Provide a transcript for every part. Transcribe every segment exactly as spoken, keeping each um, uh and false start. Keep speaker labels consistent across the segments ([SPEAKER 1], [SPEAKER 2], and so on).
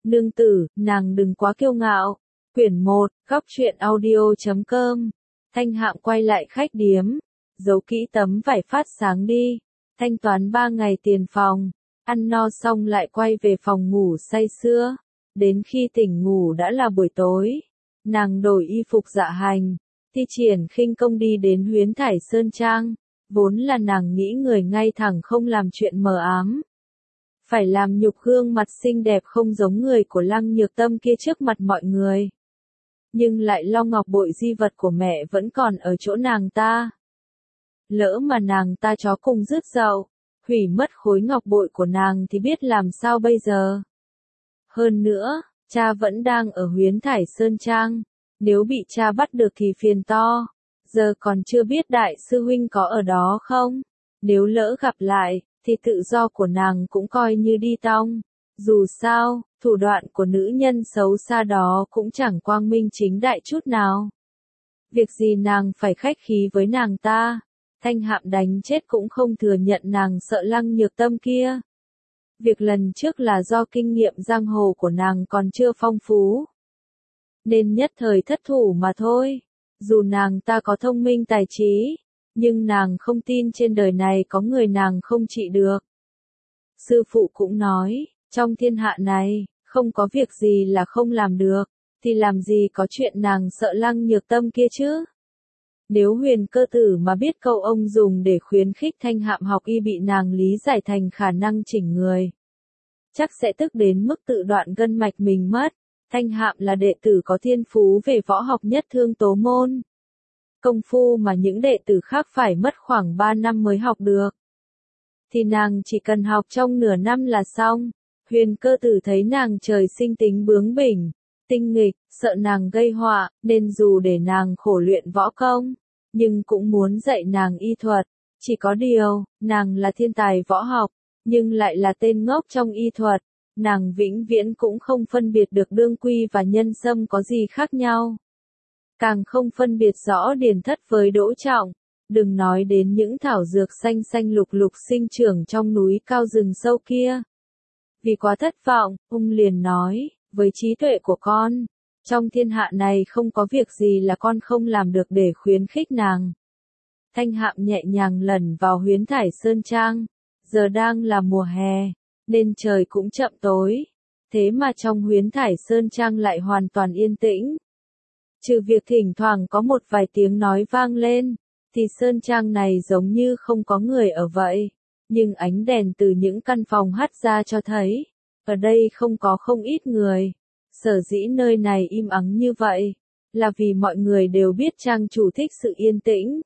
[SPEAKER 1] Nương tử, nàng đừng quá kiêu ngạo. Quyển một, góc truyện audio.com. Thanh Hạm quay lại khách điếm. Giấu kỹ tấm vải phát sáng đi. Thanh toán ba ngày tiền phòng. Ăn no xong lại quay về phòng ngủ say sưa. Đến khi tỉnh ngủ đã là buổi tối. Nàng đổi y phục dạ hành. Thi triển khinh công đi đến Huyến Thải Sơn Trang. Vốn là nàng nghĩ người ngay thẳng không làm chuyện mờ ám. Phải làm nhục gương mặt xinh đẹp không giống người của Lăng Nhược Tâm kia trước mặt mọi người. Nhưng lại lo ngọc bội di vật của mẹ vẫn còn ở chỗ nàng ta. Lỡ mà nàng ta chó cùng rứt dậu, hủy mất khối ngọc bội của nàng thì biết làm sao bây giờ. Hơn nữa, cha vẫn đang ở Huyến Thải Sơn Trang, nếu bị cha bắt được thì phiền to. Giờ còn chưa biết đại sư huynh có ở đó không? Nếu lỡ gặp lại, thì tự do của nàng cũng coi như đi tong. Dù sao, thủ đoạn của nữ nhân xấu xa đó cũng chẳng quang minh chính đại chút nào. Việc gì nàng phải khách khí với nàng ta? Thanh Hạm đánh chết cũng không thừa nhận nàng sợ Lăng Nhược Tâm kia. Việc lần trước là do kinh nghiệm giang hồ của nàng còn chưa phong phú, nên nhất thời thất thủ mà thôi. Dù nàng ta có thông minh tài trí, nhưng nàng không tin trên đời này có người nàng không trị được. Sư phụ cũng nói, trong thiên hạ này, không có việc gì là không làm được, thì làm gì có chuyện nàng sợ Lăng Nhược Tâm kia chứ. Nếu Huyền Cơ Tử mà biết câu ông dùng để khuyến khích Thanh Hạm học y bị nàng lý giải thành khả năng chỉnh người, chắc sẽ tức đến mức tự đoạn gân mạch mình mất. Thanh Hạm là đệ tử có thiên phú về võ học nhất Thương Tố Môn. Công phu mà những đệ tử khác phải mất khoảng ba năm mới học được, thì nàng chỉ cần học trong nửa năm là xong. Huyền Cơ Tử thấy nàng trời sinh tính bướng bỉnh, tinh nghịch, sợ nàng gây họa, nên dù để nàng khổ luyện võ công, nhưng cũng muốn dạy nàng y thuật. Chỉ có điều, nàng là thiên tài võ học, nhưng lại là tên ngốc trong y thuật. Nàng vĩnh viễn cũng không phân biệt được đương quy và nhân sâm có gì khác nhau. Càng không phân biệt rõ điền thất với đỗ trọng. Đừng nói đến những thảo dược xanh xanh lục lục sinh trưởng trong núi cao rừng sâu kia. Vì quá thất vọng, ông liền nói, với trí tuệ của con, trong thiên hạ này không có việc gì là con không làm được để khuyến khích nàng. Thanh Hạm nhẹ nhàng lẩn vào Huyến Thải Sơn Trang. Giờ đang là mùa hè, nên trời cũng chậm tối. Thế mà trong Huyến Thải Sơn Trang lại hoàn toàn yên tĩnh. Trừ việc thỉnh thoảng có một vài tiếng nói vang lên, thì Sơn Trang này giống như không có người ở vậy. Nhưng ánh đèn từ những căn phòng hắt ra cho thấy, ở đây không có không ít người. Sở dĩ nơi này im ắng như vậy, là vì mọi người đều biết trang chủ thích sự yên tĩnh,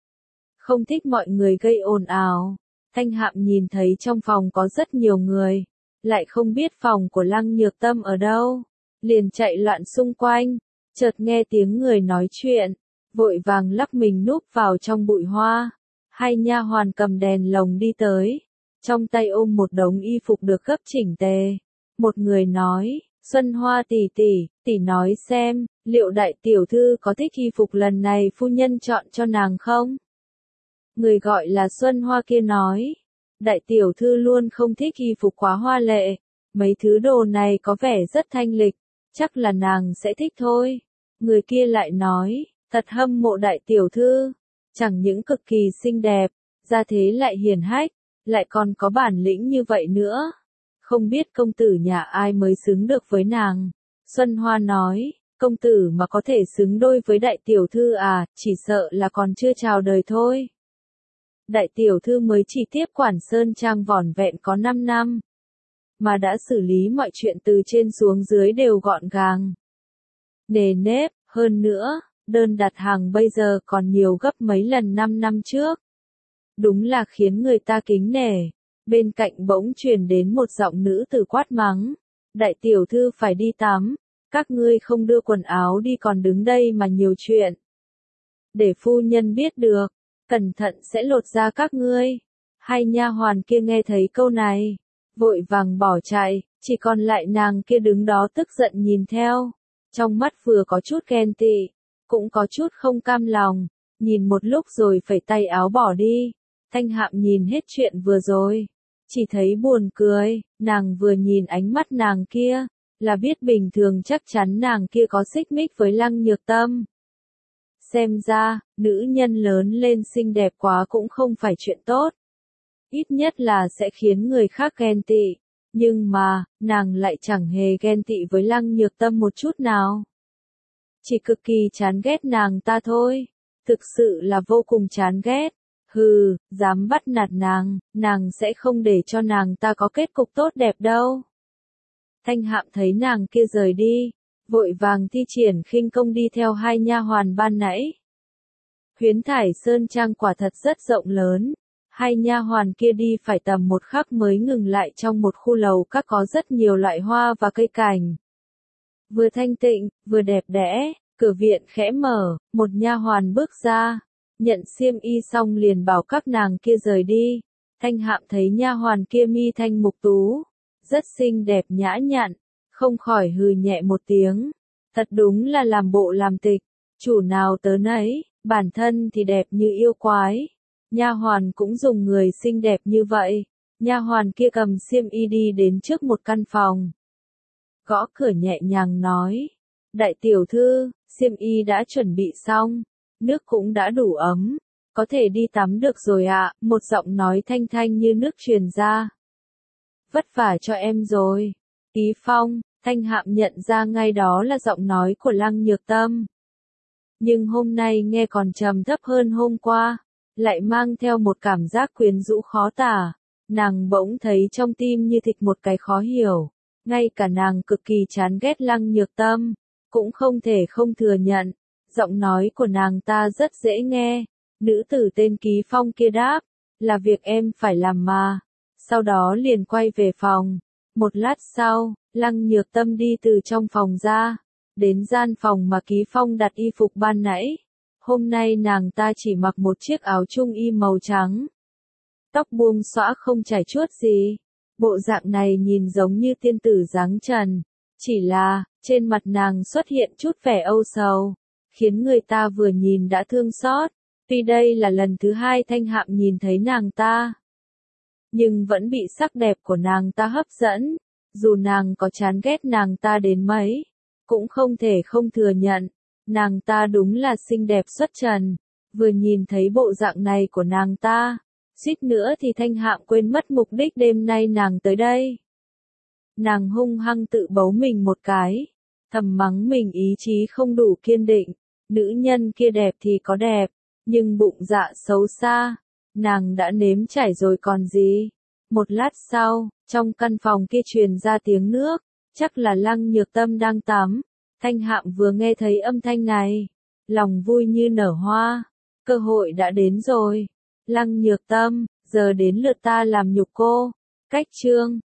[SPEAKER 1] không thích mọi người gây ồn ào. Thanh Hạm nhìn thấy trong phòng có rất nhiều người, lại không biết phòng của Lăng Nhược Tâm ở đâu, liền chạy loạn xung quanh, chợt nghe tiếng người nói chuyện, vội vàng lắc mình núp vào trong bụi hoa. Hai nha hoàn cầm đèn lồng đi tới, trong tay ôm một đống y phục được gấp chỉnh tề. Một người nói, Xuân Hoa tỷ tỷ, tỷ nói xem, liệu đại tiểu thư có thích y phục lần này phu nhân chọn cho nàng không? Người gọi là Xuân Hoa kia nói, đại tiểu thư luôn không thích y phục quá hoa lệ, mấy thứ đồ này có vẻ rất thanh lịch, chắc là nàng sẽ thích thôi. Người kia lại nói, thật hâm mộ đại tiểu thư, chẳng những cực kỳ xinh đẹp, gia thế lại hiền hách, lại còn có bản lĩnh như vậy nữa. Không biết công tử nhà ai mới xứng được với nàng. Xuân Hoa nói, công tử mà có thể xứng đôi với đại tiểu thư à, chỉ sợ là còn chưa chào đời thôi. Đại tiểu thư mới chỉ tiếp quản Sơn Trang vỏn vẹn có năm năm, mà đã xử lý mọi chuyện từ trên xuống dưới đều gọn gàng, nề nếp. Hơn nữa, đơn đặt hàng bây giờ còn nhiều gấp mấy lần năm năm trước. Đúng là khiến người ta kính nể. Bên cạnh bỗng truyền đến một giọng nữ tử quát mắng, đại tiểu thư phải đi tắm, các ngươi không đưa quần áo đi còn đứng đây mà nhiều chuyện. Để phu nhân biết được, cẩn thận sẽ lột da các ngươi. Hai nha hoàn kia nghe thấy câu này, vội vàng bỏ chạy, chỉ còn lại nàng kia đứng đó tức giận nhìn theo. Trong mắt vừa có chút ghen tị, cũng có chút không cam lòng, nhìn một lúc rồi phẩy tay áo bỏ đi. Thanh Hạm nhìn hết chuyện vừa rồi, chỉ thấy buồn cười. Nàng vừa nhìn ánh mắt nàng kia, là biết bình thường chắc chắn nàng kia có xích mích với Lăng Nhược Tâm. Xem ra, nữ nhân lớn lên xinh đẹp quá cũng không phải chuyện tốt. Ít nhất là sẽ khiến người khác ghen tị. Nhưng mà, nàng lại chẳng hề ghen tị với Lăng Nhược Tâm một chút nào. Chỉ cực kỳ chán ghét nàng ta thôi. Thực sự là vô cùng chán ghét. Hừ, dám bắt nạt nàng, nàng sẽ không để cho nàng ta có kết cục tốt đẹp đâu. Thanh Hạm thấy nàng kia rời đi, vội vàng thi triển khinh công đi theo hai nha hoàn ban nãy. Huyến Thải Sơn Trang quả thật rất rộng lớn, hai nha hoàn kia đi phải tầm một khắc mới ngừng lại trong một khu lầu các có rất nhiều loại hoa và cây cảnh. Vừa thanh tịnh, vừa đẹp đẽ, cửa viện khẽ mở, một nha hoàn bước ra, nhận xiêm y xong liền bảo các nàng kia rời đi. Thanh Hạm thấy nha hoàn kia mi thanh mục tú, rất xinh đẹp nhã nhặn, không khỏi hừ nhẹ một tiếng. Thật đúng là làm bộ làm tịch, chủ nào tớ nấy, bản thân thì đẹp như yêu quái. Nha hoàn cũng dùng người xinh đẹp như vậy. Nha hoàn kia cầm xiêm y đi đến trước một căn phòng. Gõ cửa nhẹ nhàng nói, đại tiểu thư, xiêm y đã chuẩn bị xong, nước cũng đã đủ ấm, có thể đi tắm được rồi ạ, một giọng nói thanh thanh như nước truyền ra. Vất vả cho em rồi. Ký Phong, Thanh Hạm nhận ra ngay đó là giọng nói của Lăng Nhược Tâm. Nhưng hôm nay nghe còn trầm thấp hơn hôm qua, lại mang theo một cảm giác quyến rũ khó tả. Nàng bỗng thấy trong tim như thịch một cái khó hiểu. Ngay cả nàng cực kỳ chán ghét Lăng Nhược Tâm, cũng không thể không thừa nhận. Giọng nói của nàng ta rất dễ nghe. Nữ tử tên Ký Phong kia đáp, là việc em phải làm mà. Sau đó liền quay về phòng. Một lát sau, Lăng Nhược Tâm đi từ trong phòng ra, đến gian phòng mà Ký Phong đặt y phục ban nãy. Hôm nay nàng ta chỉ mặc một chiếc áo trung y màu trắng. Tóc buông xõa không chảy chuốt gì. Bộ dạng này nhìn giống như tiên tử dáng trần. Chỉ là, trên mặt nàng xuất hiện chút vẻ âu sầu, khiến người ta vừa nhìn đã thương xót. Tuy đây là lần thứ hai Thanh Hạm nhìn thấy nàng ta, nhưng vẫn bị sắc đẹp của nàng ta hấp dẫn. Dù nàng có chán ghét nàng ta đến mấy, cũng không thể không thừa nhận, nàng ta đúng là xinh đẹp xuất trần. Vừa nhìn thấy bộ dạng này của nàng ta, suýt nữa thì Thanh Hạm quên mất mục đích đêm nay nàng tới đây. Nàng hung hăng tự bấu mình một cái, thầm mắng mình ý chí không đủ kiên định. Nữ nhân kia đẹp thì có đẹp, nhưng bụng dạ xấu xa, nàng đã nếm trải rồi còn gì. Một lát sau, trong căn phòng kia truyền ra tiếng nước, chắc là Lăng Nhược Tâm đang tắm. Thanh Hạm vừa nghe thấy âm thanh này, lòng vui như nở hoa, cơ hội đã đến rồi. Lăng Nhược Tâm, giờ đến lượt ta làm nhục cô. Cách chương